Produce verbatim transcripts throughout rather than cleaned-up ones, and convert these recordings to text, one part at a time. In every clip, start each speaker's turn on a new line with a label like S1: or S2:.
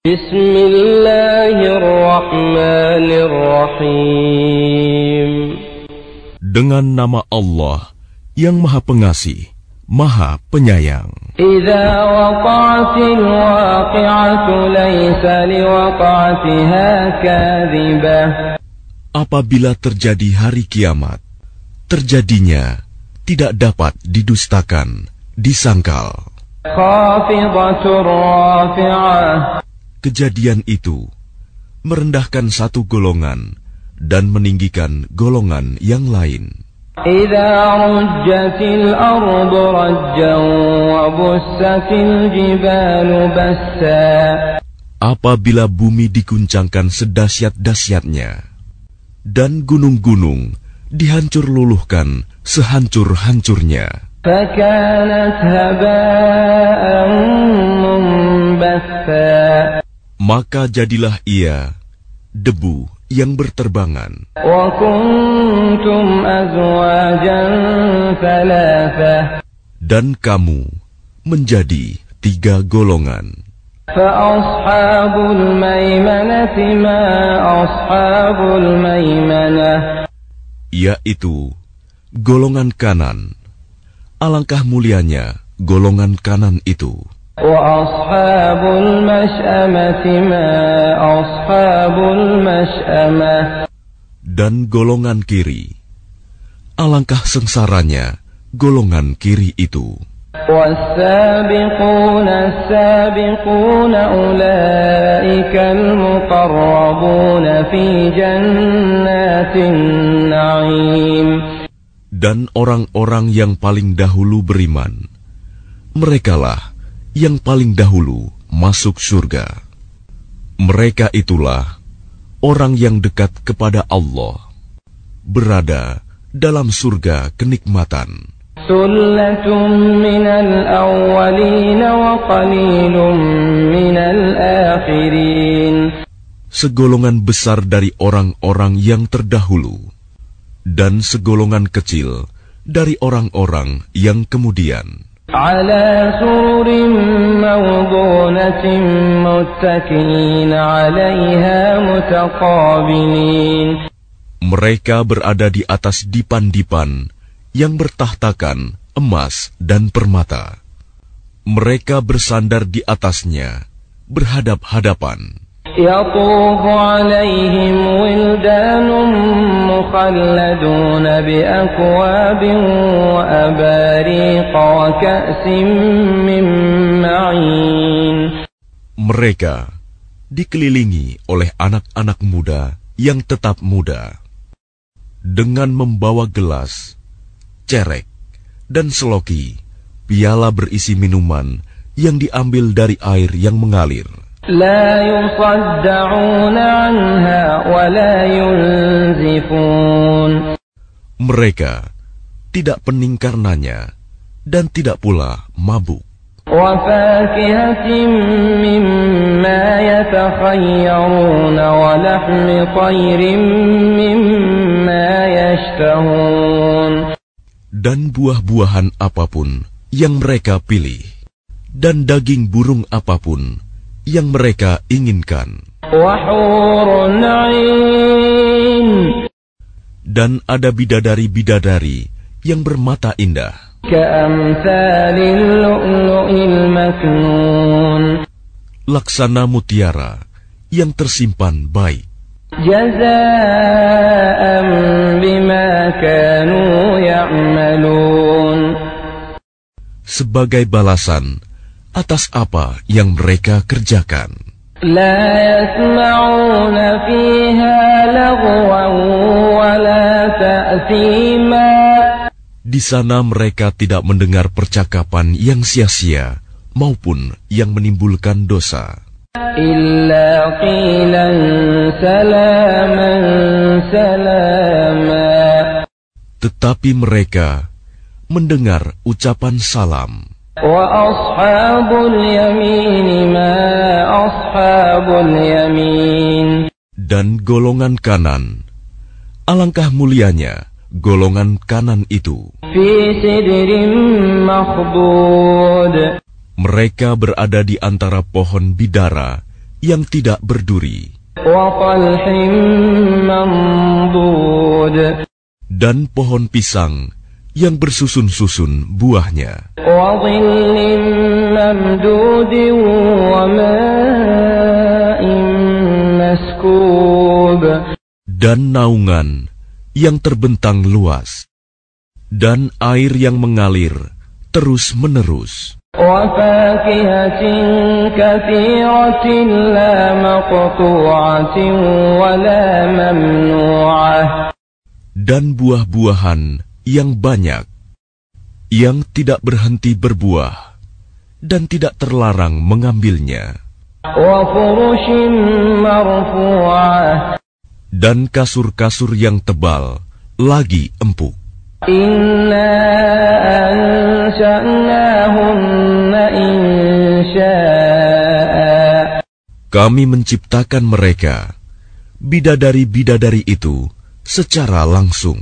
S1: Bismillahirrahmanirrahim. Dengan nama Allah yang Maha Pengasih, Maha Penyayang.
S2: Idza waqa'atil waqi'atu laysa liwaqa'atiha kadhibah.
S1: Apabila terjadi hari kiamat, terjadinya tidak dapat didustakan, disangkal.
S2: Khafidatur rafi'ah.
S1: Kejadian itu merendahkan satu golongan dan meninggikan golongan yang lain.
S2: Idza rujjatil ardu rajjan wa bussatil jibalu bassa.
S1: Apabila bumi diguncangkan sedahsyat-dahsyatnya dan gunung-gunung dihancur luluhkan sehancur-hancurnya,
S2: fakanat haba'an munbatha.
S1: Maka jadilah ia debu yang berterbangan.
S2: Wa kuntum azwajan thalatha.
S1: Dan kamu menjadi tiga golongan.
S2: Fa ashabul maimanati ma ashabul maimanah.
S1: Yaitu golongan kanan. Alangkah mulianya golongan kanan itu.
S2: Wa ashabul mash'amati ma ashabul mash'amah.
S1: Dan golongan kiri, alangkah sengsaranya golongan kiri itu.
S2: Was-sabiquna as-sabiquna ulaika al-muqarrabuna fi jannatin na'im.
S1: Dan orang-orang yang paling dahulu beriman, merekalah yang paling dahulu masuk surga. Mereka itulah orang yang dekat kepada Allah, berada dalam surga kenikmatan.
S2: Sullatun minal awwalin wa qalilun minal akhirin.
S1: Segolongan besar dari orang-orang yang terdahulu, dan segolongan kecil dari orang-orang yang kemudian.
S2: Ala sururin mawdunatin muttaki'in 'alaiha mutaqabilin.
S1: Mereka berada di atas dipan-dipan yang bertahtakan emas dan permata. Mereka bersandar di atasnya, berhadap-hadapan.
S2: يطوف عليهم ولدان مخلدون بأكواب وأباريق وكأس من معين.
S1: Mereka dikelilingi oleh anak-anak muda yang tetap muda, dengan membawa gelas, cerek, dan seloki, piala berisi minuman yang diambil dari air yang mengalir.
S2: لا يصدعون عنها ولا ينزفون.
S1: Mereka tidak pening karenanya dan tidak pula mabuk.
S2: وفاكهة مما يتخيرون ولحم طير مما يشتهون.
S1: Dan buah-buahan apapun yang mereka pilih, dan daging burung apapun yang mereka inginkan. Dan ada bidadari-bidadari yang bermata indah, laksana mutiara yang tersimpan baik.
S2: Jazaa'an bima kanu ya'malun.
S1: Sebagai balasan atas apa yang mereka kerjakan.
S2: La yasma'una fiha lagwan wa la ta'thima.
S1: Di sana mereka tidak mendengar percakapan yang sia-sia maupun yang menimbulkan dosa.
S2: Illa qilan salaman salama.
S1: Tetapi mereka mendengar ucapan salam.
S2: Wa ashabul yamin ma ashabul yamin.
S1: Dan golongan kanan, alangkah mulianya golongan kanan itu.
S2: Fi sidrin makhdud.
S1: Mereka berada di antara pohon bidara yang tidak berduri,
S2: وطلح منضود
S1: dan pohon pisang yang bersusun-susun buahnya,
S2: وظل ممدود وماء مسكوب
S1: dan naungan yang terbentang luas, dan air yang mengalir terus-menerus,
S2: وفاكهة كثيرة لا مقطوعة ولا ممنوعة
S1: dan buah-buahan yang banyak, yang tidak berhenti berbuah, dan tidak terlarang mengambilnya,
S2: وفرش مرفوعة
S1: dan kasur-kasur yang tebal, lagi empuk.
S2: إنا أنشأناهن إنشاء
S1: Kami menciptakan mereka, bidadari-bidadari itu, secara langsung.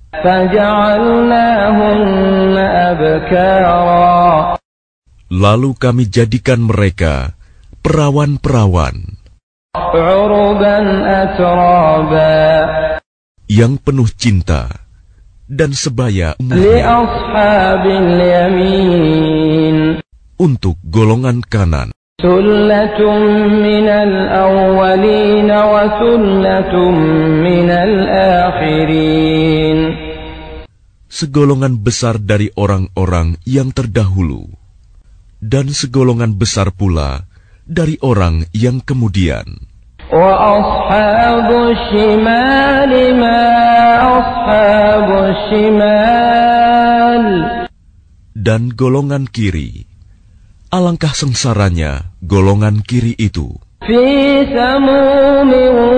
S2: فجعلناهن أبكارا
S1: Lalu kami jadikan mereka perawan-perawan
S2: عربا أترابا
S1: yang penuh cinta dan sebaya umurnya
S2: لأصحاب اليمين
S1: untuk golongan kanan.
S2: ثلة من الأولين وثلة من الآخرين
S1: Segolongan besar dari orang-orang yang terdahulu, dan segolongan besar pula dari orang yang kemudian.
S2: وأصحاب الشمال ما أصحاب الشمال
S1: Dan golongan kiri, alangkah sengsaranya golongan kiri itu,
S2: في سموم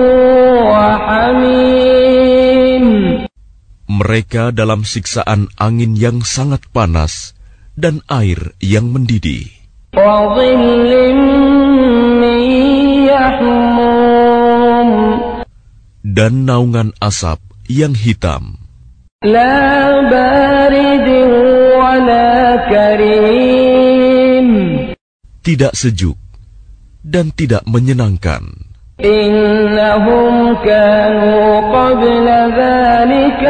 S2: وحميم
S1: mereka dalam siksaan angin yang sangat panas dan air yang mendidih,
S2: وظل من يحموم
S1: dan naungan asap yang hitam,
S2: لا بارد ولا كريم
S1: tidak sejuk dan tidak menyenangkan.
S2: إنهم كانوا قبل ذلك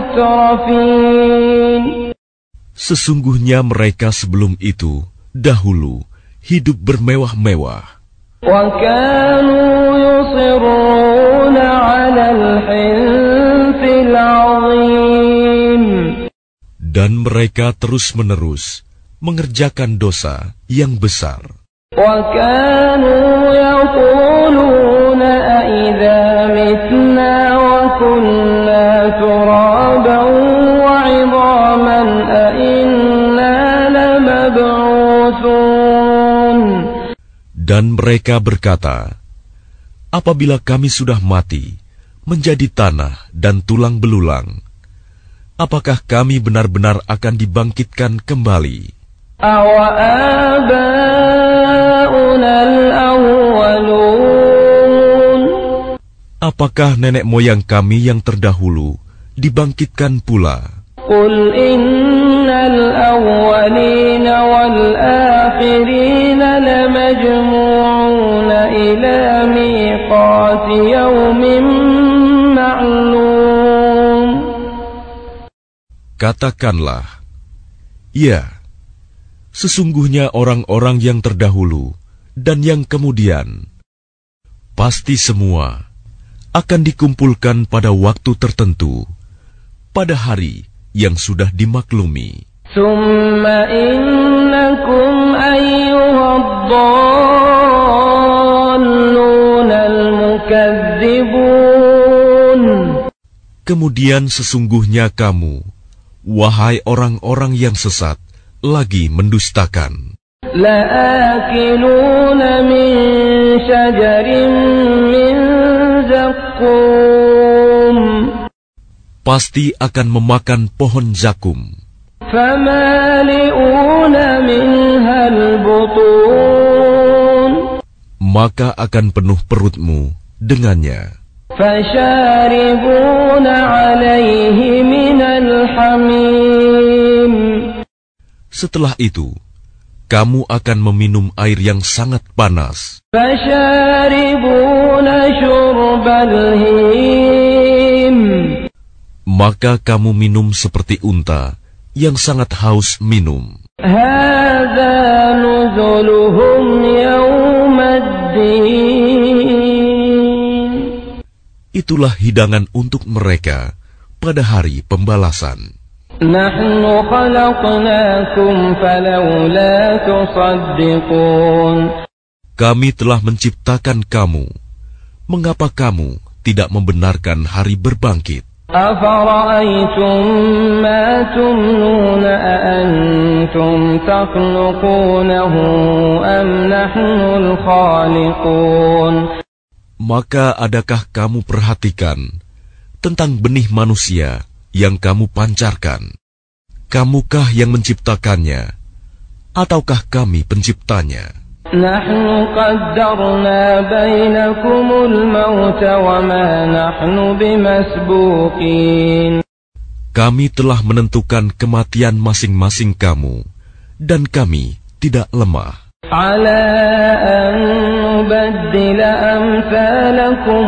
S2: مترفين
S1: Sesungguhnya mereka sebelum itu, dahulu, hidup bermewah-mewah,
S2: وكانوا يصرون على الحنث العظيم
S1: dan mereka terus-menerus mengerjakan dosa yang besar.
S2: وكانوا يقولون أئذا متنا وكنا ترابا وعظاما أئنا لمبعوثون
S1: Dan mereka berkata, apabila kami sudah mati, menjadi tanah dan tulang belulang, apakah kami benar-benar akan dibangkitkan kembali?
S2: أَوَآبَاؤُنَا الْأَوَّلُونَ
S1: Apakah nenek moyang kami yang terdahulu dibangkitkan pula?
S2: قُلْ إِنَّ الْأَوَّلِينَ وَالْآخِرِينَ لَمَجْمُوعُونَ إِلَى مِيقَاتِ يَوْمٍ مَّعْلُومٍ
S1: Katakanlah, ya, sesungguhnya orang-orang yang terdahulu dan yang kemudian, pasti semua akan dikumpulkan pada waktu tertentu, pada hari yang sudah dimaklumi.
S2: ثُمَّ إِنَّكُمْ أَيُّهَا الضَّالُّونَ الْمُكَذِّبُونَ
S1: Kemudian sesungguhnya kamu, wahai orang-orang yang sesat, lagi mendustakan.
S2: لَآكِلُونَ مِنْ شَجَرٍ مِّنْ زَقُّومٍ
S1: Pasti akan memakan pohon zakum,
S2: فَمَالِئُونَ مِنْهَا الْبُطُونَ
S1: maka akan penuh perutmu dengannya.
S2: فَشَارِبُونَ عَلَيْهِ مِنَ الْحَمِيمِ
S1: Setelah itu, kamu akan meminum air yang sangat panas.
S2: فشاربون شرب الهيم
S1: Maka kamu minum seperti unta yang sangat haus minum.
S2: هذا نزلهم يوم الدين.
S1: Itulah hidangan untuk mereka pada hari pembalasan.
S2: نحن خلقناكم فلولا تصدقون.
S1: Kami telah menciptakan kamu. Mengapa kamu tidak membenarkan hari berbangkit?
S2: أفرأيتم ما تمنون أأنتم تخلقونه أم نحن الخالقون.
S1: Maka adakah kamu perhatikan tentang benih manusia yang kamu pancarkan? Kamukah yang menciptakannya, ataukah kami penciptanya?
S2: نحن قدرنا بينكم الموت وما نحن بمسبوقين.
S1: Kami telah menentukan kematian masing-masing kamu, dan kami tidak lemah.
S2: على أن نبدل أمثالكم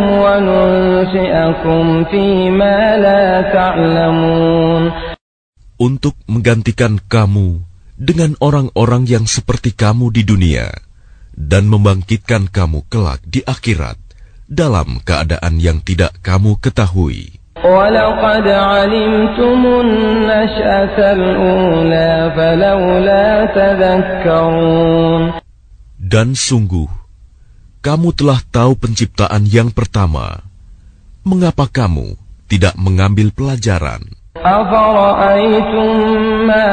S2: وننشئكم فيما لا تعلمون.
S1: Untuk menggantikan kamu dengan orang-orang yang seperti kamu di dunia, dan membangkitkan kamu kelak di akhirat dalam keadaan yang tidak kamu ketahui.
S2: وَلَقَدْ عَلِمْتُمُ النَّشْأَةَ الْأُولَى فَلَوْلَا تَذَكَّرُونَ.
S1: Dan sungguh, kamu telah tahu penciptaan yang pertama. Mengapa kamu tidak mengambil pelajaran?
S2: أَفَرَأَيْتُمْ مَا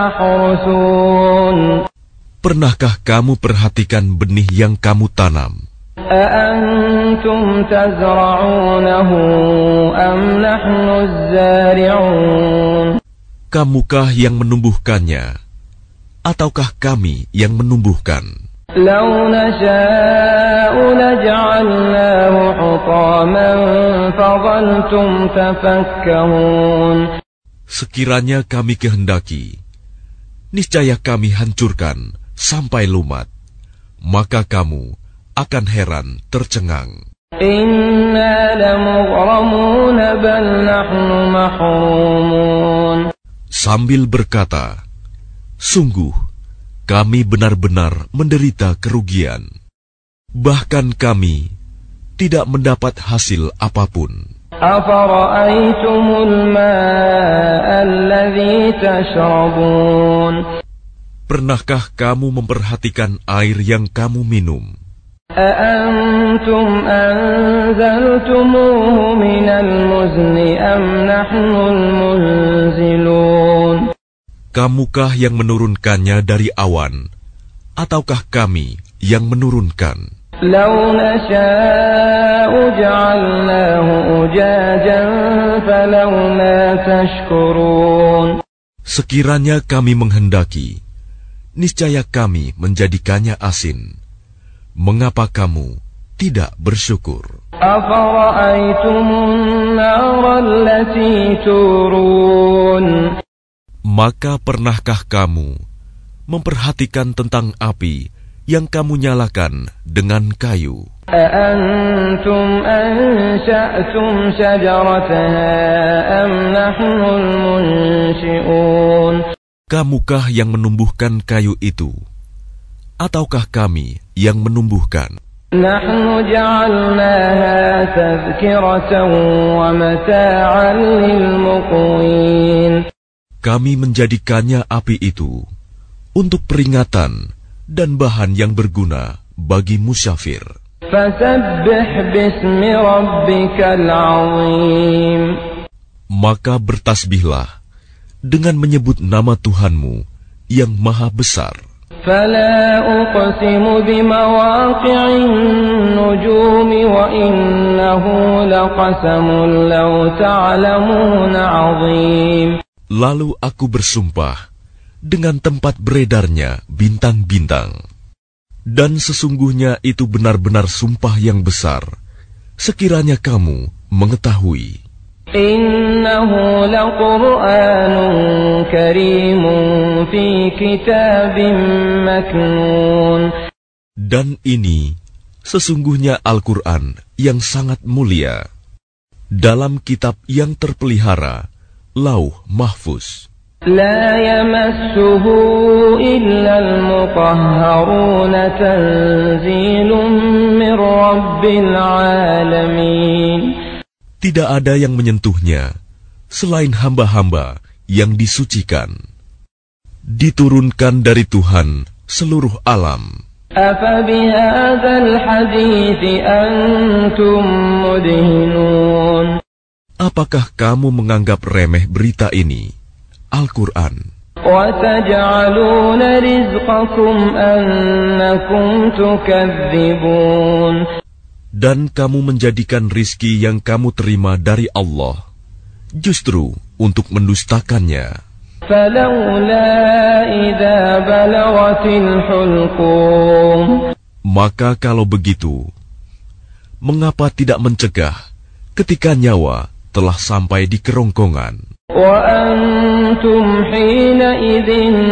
S2: تَحْرُثُونَ.
S1: Pernahkah kamu perhatikan benih yang kamu tanam?
S2: أَأَنْتُمْ تَزْرَعُونَهُ أَمْ نَحْنُ الزَّارِعُونَ.
S1: Kamukah yang menumbuhkannya, ataukah kami yang menumbuhkan?
S2: لَوْ نَشَاءُ لَجَعَلْنَاهُ حُطَامًا فَظَلْتُمْ تَفَكَّهُونَ.
S1: Sekiranya kami kehendaki, niscaya kami hancurkan sampai lumat, maka kamu akan heran tercengang.
S2: Inna lamughlamun bal nahnu mahrumun.
S1: Sambil berkata, sungguh kami benar-benar menderita kerugian. Bahkan kami tidak mendapat hasil apapun.
S2: Afara'aytumul ma'a alladhi tashrabun.
S1: Pernahkah kamu memperhatikan air yang kamu minum?
S2: أأنتم أنزلتموه من المزن أم نحن المنزلون.
S1: Kamukah yang menurunkannya dari awan, ataukah kami yang menurunkan?
S2: لو نشاء جعلناه أجاجا فلولا تشكرون.
S1: Sekiranya kami menghendaki, niscaya kami menjadikannya asin. Mengapa kamu tidak bersyukur? Maka pernahkah kamu memperhatikan tentang api yang kamu nyalakan dengan kayu?
S2: أأنتم أنشأتم شجرتها أم نحن المنشئون.
S1: Kamukah yang menumbuhkan kayu itu, ataukah kami yang menumbuhkan?
S2: نحن جعلناها تذكرة ومتاعا للمقوين.
S1: Kami menjadikannya api itu untuk peringatan dan bahan yang berguna bagi musyafir.
S2: فسبح باسم ربك العظيم.
S1: Maka bertasbihlah dengan menyebut nama Tuhanmu yang maha besar.
S2: فلا أقسم بمواقع النجوم وإنه لقسم لو تعلمون عظيم.
S1: Lalu aku bersumpah dengan tempat beredarnya bintang-bintang. Dan sesungguhnya itu benar-benar sumpah yang besar, sekiranya kamu mengetahui.
S2: إنه لقرآن كريم في كتاب مكنون.
S1: Dan ini sesungguhnya Al-Quran yang sangat mulia dalam kitab yang terpelihara, Lauh Mahfuz.
S2: لا يمسه إلا المطهرون تنزيل من رب العالمين.
S1: Tidak ada yang menyentuhnya selain hamba-hamba yang disucikan. Diturunkan dari Tuhan seluruh alam.
S2: أفبهذا الحديث أنتم مدهنون.
S1: Apakah kamu menganggap remeh berita ini, Al-Quran?
S2: وتجعلون رزقكم أنكم تكذبون.
S1: Dan kamu menjadikan rizki yang kamu terima dari Allah justru untuk mendustakannya.
S2: فلولا إذا بلغت الحلقوم.
S1: Maka kalau begitu, mengapa tidak mencegah ketika nyawa telah sampai di kerongkongan?
S2: وأنتم حينئذ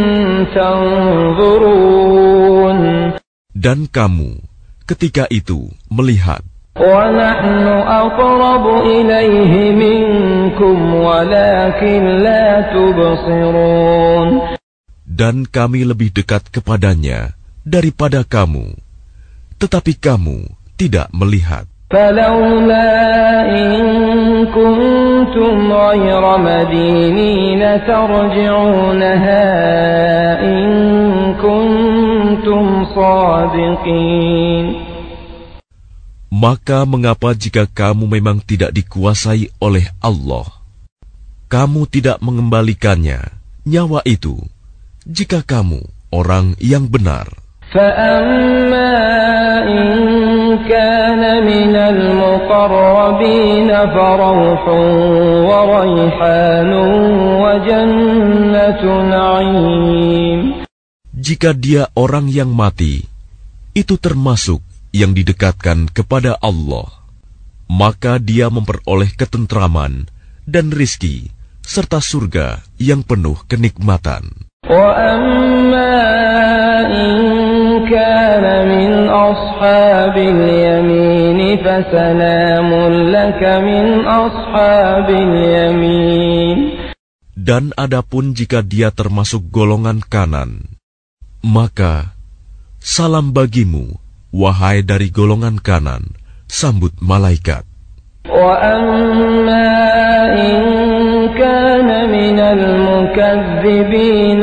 S2: تنظرون.
S1: Dan kamu ketika itu melihat.
S2: وَنَحْنُ أَقْرَبُ إِلَيْهِ مِنْكُمْ وَلَكِنْ لَا تُبْصِرُونَ.
S1: Dan kami lebih dekat kepadanya daripada kamu, tetapi kamu tidak melihat.
S2: فَلَوْلَا إِن كُنْتُمْ غَيْرَ مَدِينِينَ تَرْجِعُونَهَا إِن كُنْتُمْ صَادِقِينَ.
S1: Maka mengapa jika kamu memang tidak dikuasai oleh Allah, kamu tidak mengembalikannya, nyawa itu, jika kamu orang yang benar?
S2: فَأَمَّا إِن كَانَ مِنَ الْمُقَرَّبِينَ فَرَوْحٌ وَرَيْحَانٌ وَجَنَّةُ نَعِيمٍ.
S1: Jika dia orang yang mati, itu termasuk yang didekatkan kepada Allah, maka dia memperoleh ketentraman dan rizki serta surga yang penuh kenikmatan.
S2: وَأَمَّا إِن كَانَ مِنْ أَصْحَابِ الْيَمِينِ فَسَلَامٌ لَكَ مِنْ أَصْحَابِ الْيَمِينِ.
S1: Dan adapun jika dia termasuk golongan kanan, maka salam bagimu, wahai dari golongan kanan, sambut malaikat.
S2: وَأَمَّا إِن كَانَ مِنَ الْمُكَذِّبِينَ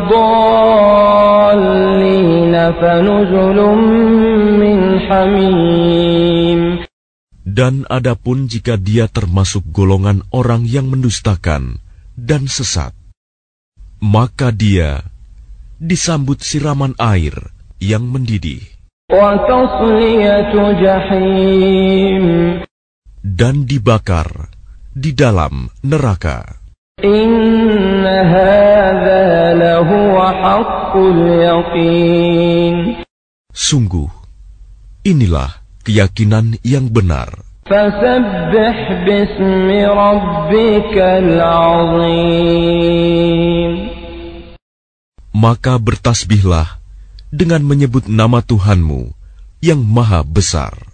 S2: الضَّالِّينَ فَنُزُلٌ مِّنْ حَمِيمٍ.
S1: Dan adapun jika dia termasuk golongan orang yang mendustakan dan sesat, maka dia disambut siraman air yang mendidih.
S2: وَتَصْلِيَةُ جَحِيمٍ.
S1: Dan dibakar di dalam neraka.
S2: إِنَّ هَذَا لَهُوَ حَقُّ الْيَقِينِ.
S1: Sungguh, inilah keyakinan yang benar.
S2: فَسَبِّحْ بِاسْمِ رَبِّكَ الْعَظِيمِ.
S1: Maka bertasbihlah dengan menyebut nama Tuhanmu yang Maha Besar.